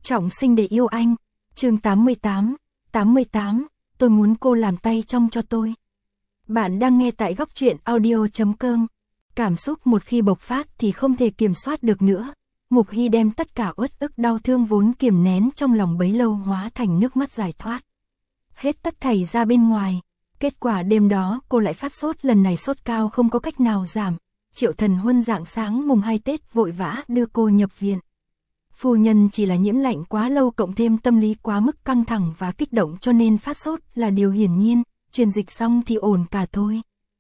Trọng sinh để yêu anh. Chương 88, tôi muốn cô làm tay trong cho tôi. Bạn đang nghe tại góc truyện audio.com. Cảm xúc một khi bộc phát thì không thể kiểm soát được nữa. Mục Hy đem tất cả uất ức đau thương vốn kiềm nén trong lòng bấy lâu hóa thành nước mắt giải thoát. Hết tất thảy ra bên ngoài. Kết quả đêm đó cô lại phát sốt, lần này sốt cao không có cách nào giảm. Triệu Thần Huân rạng sáng mùng 2 Tết vội vã đưa cô nhập viện. Phu nhân chỉ là nhiễm lạnh quá lâu cộng thêm tâm lý quá mức căng thẳng và kích động cho nên phát sốt là điều hiển nhiên, truyền dịch xong thì ổn cả thôi.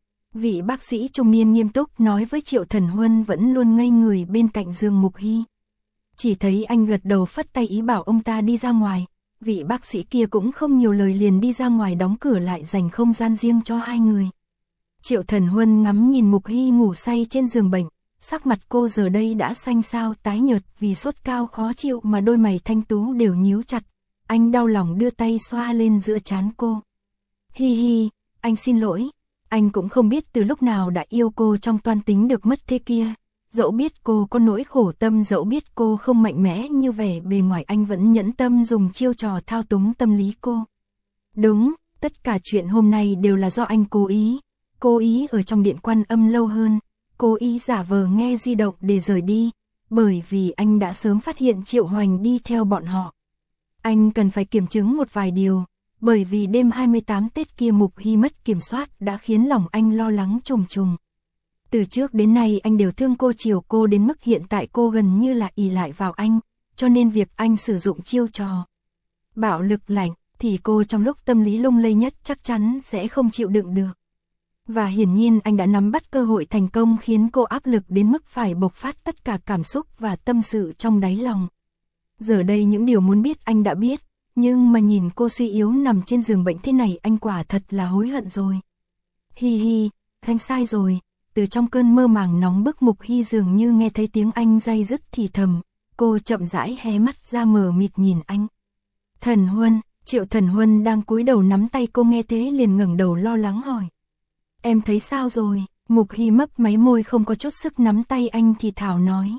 Vị bác sĩ trung niên nghiêm túc nói với Triệu Thần Huân vẫn luôn ngây người bên cạnh giường Mục Hy. Chỉ thấy anh gật đầu phất tay ý bảo ông ta đi ra ngoài, vị bác sĩ kia cũng không nhiều lời liền đi ra ngoài đóng cửa lại dành không gian riêng cho hai người. Triệu Thần Huân ngắm nhìn Mục Hy ngủ say trên giường bệnh. Sắc mặt cô giờ đây đã xanh xao tái nhợt vì sốt cao khó chịu mà đôi mày thanh tú đều nhíu chặt. Anh đau lòng đưa tay xoa lên giữa trán cô. Hi hi, anh xin lỗi. Anh cũng không biết từ lúc nào đã yêu cô trong toan tính được mất thế kia. Dẫu biết cô có nỗi khổ tâm, dẫu biết cô không mạnh mẽ như vẻ bề ngoài, anh vẫn nhẫn tâm dùng chiêu trò thao túng tâm lý cô. Đúng, tất cả chuyện hôm nay đều là do anh cố ý. Cố ý ở trong điện Quan Âm lâu hơn. Cố ý giả vờ nghe di động để rời đi, bởi vì anh đã sớm phát hiện Triệu Hoành đi theo bọn họ. Anh cần phải kiểm chứng một vài điều, bởi vì đêm 28 Tết kia Mục Hy mất kiểm soát đã khiến lòng anh lo lắng trùng trùng. Từ trước đến nay anh đều thương cô, chiều cô đến mức hiện tại cô gần như là ỷ lại vào anh, cho nên việc anh sử dụng chiêu trò bạo lực lạnh thì cô trong lúc tâm lý lung lay nhất chắc chắn sẽ không chịu đựng được. Và hiển nhiên anh đã nắm bắt cơ hội thành công khiến cô áp lực đến mức phải bộc phát tất cả cảm xúc và tâm sự trong đáy lòng. Giờ đây những điều muốn biết anh đã biết, nhưng mà nhìn cô suy yếu nằm trên giường bệnh thế này anh quả thật là hối hận rồi. Hi hi, anh sai rồi. Từ trong cơn mơ màng nóng bức Mục Hy dường như nghe thấy tiếng anh day dứt thì thầm, cô chậm rãi hé mắt ra mờ mịt nhìn anh. Thần Huân, Triệu Thần Huân đang cúi đầu nắm tay cô nghe thế liền ngẩng đầu lo lắng hỏi. Em thấy sao rồi? Mục Hy mấp máy môi không có chút sức nắm tay anh thì thảo nói.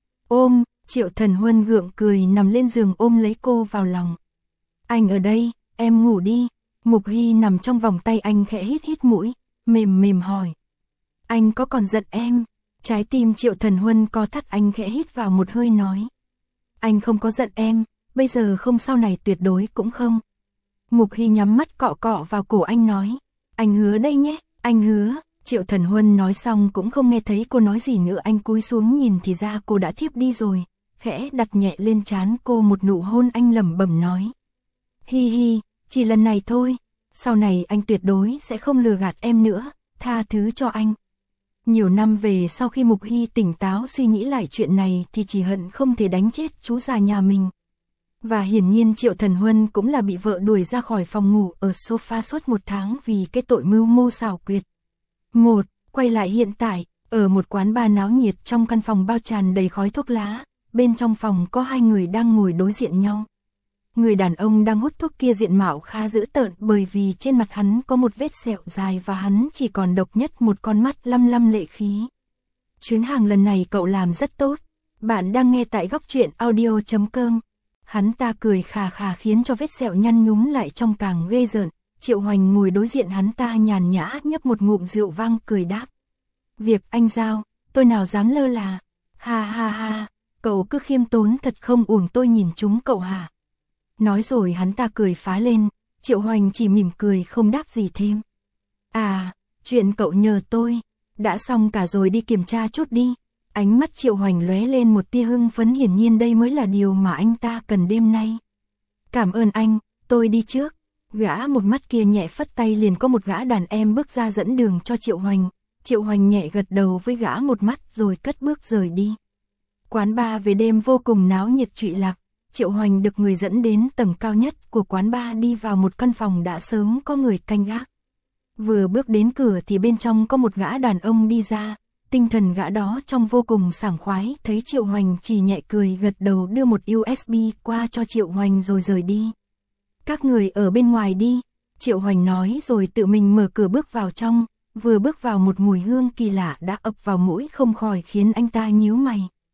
Ôm, Triệu Thần Huân gượng cười nằm lên giường ôm lấy cô vào lòng. Anh ở đây, em ngủ đi. Mục Hy nằm trong vòng tay anh khẽ hít hít mũi, mềm mềm hỏi. Anh có còn giận em? Trái tim Triệu Thần Huân co thắt, anh khẽ hít vào một hơi nói. Anh không có giận em, bây giờ không, sau này tuyệt đối cũng không. Mục Hy nhắm mắt cọ cọ vào cổ anh nói. Anh hứa đây nhé. Anh hứa. Triệu Thần Huân nói xong cũng không nghe thấy cô nói gì nữa, anh cúi xuống nhìn thì ra cô đã thiếp đi rồi, khẽ đặt nhẹ lên trán cô một nụ hôn, anh lẩm bẩm nói. Hi hi, chỉ lần này thôi, sau này anh tuyệt đối sẽ không lừa gạt em nữa, tha thứ cho anh. Nhiều năm về sau khi Mục Hy tỉnh táo suy nghĩ lại chuyện này thì chỉ hận không thể đánh chết chú già nhà mình. Và hiển nhiên Triệu Thần Huân cũng là bị vợ đuổi ra khỏi phòng ngủ ở sofa suốt 1 tháng vì cái tội mưu mô xảo quyệt. Quay lại hiện tại, ở một quán bar náo nhiệt trong căn phòng bao tràn đầy khói thuốc lá, bên trong phòng có 2 người đang ngồi đối diện nhau. Người đàn ông đang hút thuốc kia diện mạo khá dữ tợn bởi vì trên mặt hắn có một vết sẹo dài và hắn chỉ còn độc nhất một con mắt lăm lăm lệ khí. Chuyến hàng lần này cậu làm rất tốt. Bạn đang nghe tại góc truyện audio.com. Hắn ta cười khà khà khiến cho vết sẹo nhăn nhúm lại trong càng ghê rợn. Triệu Hoành ngồi đối diện hắn ta nhàn nhã nhấp một ngụm rượu vang cười đáp. Việc anh giao, tôi nào dám lơ là. Ha ha ha, cậu cứ khiêm tốn thật không uổng tôi nhìn chúng cậu hả? Nói rồi hắn ta cười phá lên, Triệu Hoành chỉ mỉm cười không đáp gì thêm. À, chuyện cậu nhờ tôi, đã xong cả rồi, đi kiểm tra chút đi. Ánh mắt Triệu Hoành lóe lên một tia hưng phấn, hiển nhiên đây mới là điều mà anh ta cần đêm nay. Cảm ơn anh, tôi đi trước. Gã một mắt kia nhẹ phất tay liền có một gã đàn em bước ra dẫn đường cho Triệu Hoành. Triệu Hoành nhẹ gật đầu với gã một mắt rồi cất bước rời đi. Quán bar về đêm vô cùng náo nhiệt trụy lạc. Triệu Hoành được người dẫn đến tầng cao nhất của quán bar, đi vào một căn phòng đã sớm có người canh gác. Vừa bước đến cửa thì bên trong có một gã đàn ông đi ra. Tinh thần gã đó trông vô cùng sảng khoái, thấy Triệu Hoành chỉ nhẹ cười gật đầu đưa một USB qua cho Triệu Hoành rồi rời đi. Các người ở bên ngoài đi, Triệu Hoành nói rồi tự mình mở cửa bước vào trong. Vừa bước vào một mùi hương kỳ lạ đã ập vào mũi không khỏi khiến anh ta nhíu mày.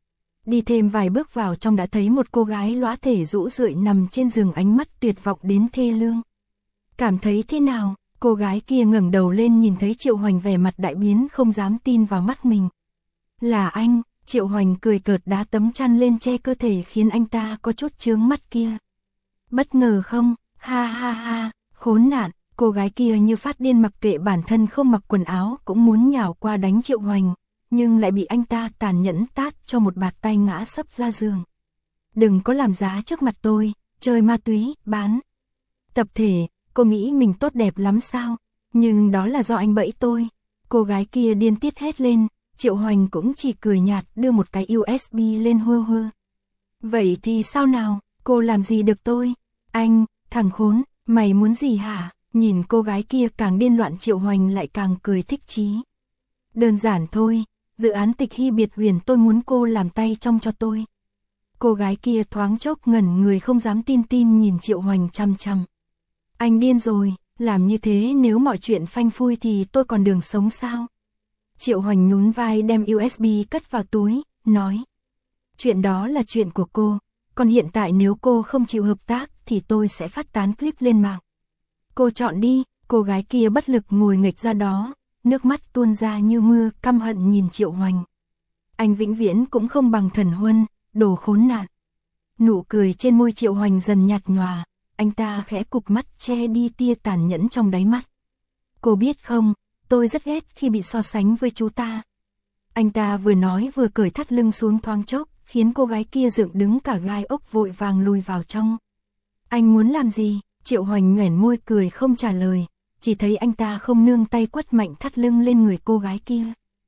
Đi thêm vài bước vào trong đã thấy một cô gái lõa thể rũ rượi nằm trên giường, ánh mắt tuyệt vọng đến thê lương. Cảm thấy thế nào? Cô gái kia ngẩng đầu lên nhìn thấy Triệu Hoành, vẻ mặt đại biến, không dám tin vào mắt mình. Là anh. Triệu Hoành cười cợt đá tấm chăn lên che cơ thể khiến anh ta có chút chướng mắt kia. Bất ngờ không? Ha ha ha, khốn nạn. Cô gái kia như phát điên, mặc kệ bản thân không mặc quần áo cũng muốn nhào qua đánh Triệu Hoành, nhưng lại bị anh ta tàn nhẫn tát cho một bạt tay ngã sấp ra giường. Đừng có làm giá trước mặt tôi, chơi ma túy, bán tập thể, cô nghĩ mình tốt đẹp lắm sao? Nhưng đó là do anh bẫy tôi. Cô gái kia điên tiết hét lên, Triệu Hoành cũng chỉ cười nhạt đưa một cái USB lên hơ hơ. Vậy thì sao nào, cô làm gì được tôi? Anh, thằng khốn, mày muốn gì hả? Nhìn cô gái kia càng điên loạn, Triệu Hoành lại càng cười thích chí. Đơn giản thôi, dự án tịch hy biệt huyền, tôi muốn cô làm tay trong cho tôi. Cô gái kia thoáng chốc ngẩn người, không dám tin nhìn Triệu Hoành chăm chăm. Anh điên rồi, làm như thế nếu mọi chuyện phanh phui thì tôi còn đường sống sao? Triệu Hoành nhún vai đem USB cất vào túi, nói. Chuyện đó là chuyện của cô, còn hiện tại nếu cô không chịu hợp tác thì tôi sẽ phát tán clip lên mạng. Cô chọn đi. Cô gái kia bất lực ngồi nghịch ra đó, nước mắt tuôn ra như mưa, căm hận nhìn Triệu Hoành. Anh vĩnh viễn cũng không bằng Thần Huân, đồ khốn nạn. Nụ cười trên môi Triệu Hoành dần nhạt nhòa, anh ta khẽ cụp mắt che đi tia tàn nhẫn trong đáy mắt. Cô biết không, tôi rất ghét khi bị so sánh với chú ta. Anh ta vừa nói vừa cởi thắt lưng xuống, thoáng chốc khiến cô gái kia dựng đứng cả gai ốc, vội vàng lùi vào trong. Anh muốn làm gì? Triệu Hoành nhoẻn môi cười không trả lời, chỉ thấy anh ta không nương tay quất mạnh thắt lưng lên người cô gái kia.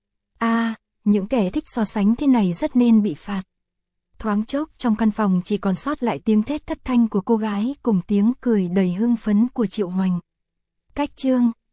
Những kẻ thích so sánh thế này rất nên bị phạt. Thoáng chốc trong căn phòng chỉ còn sót lại tiếng thét thất thanh của cô gái cùng tiếng cười đầy hưng phấn của Triệu Hoành. Cách chương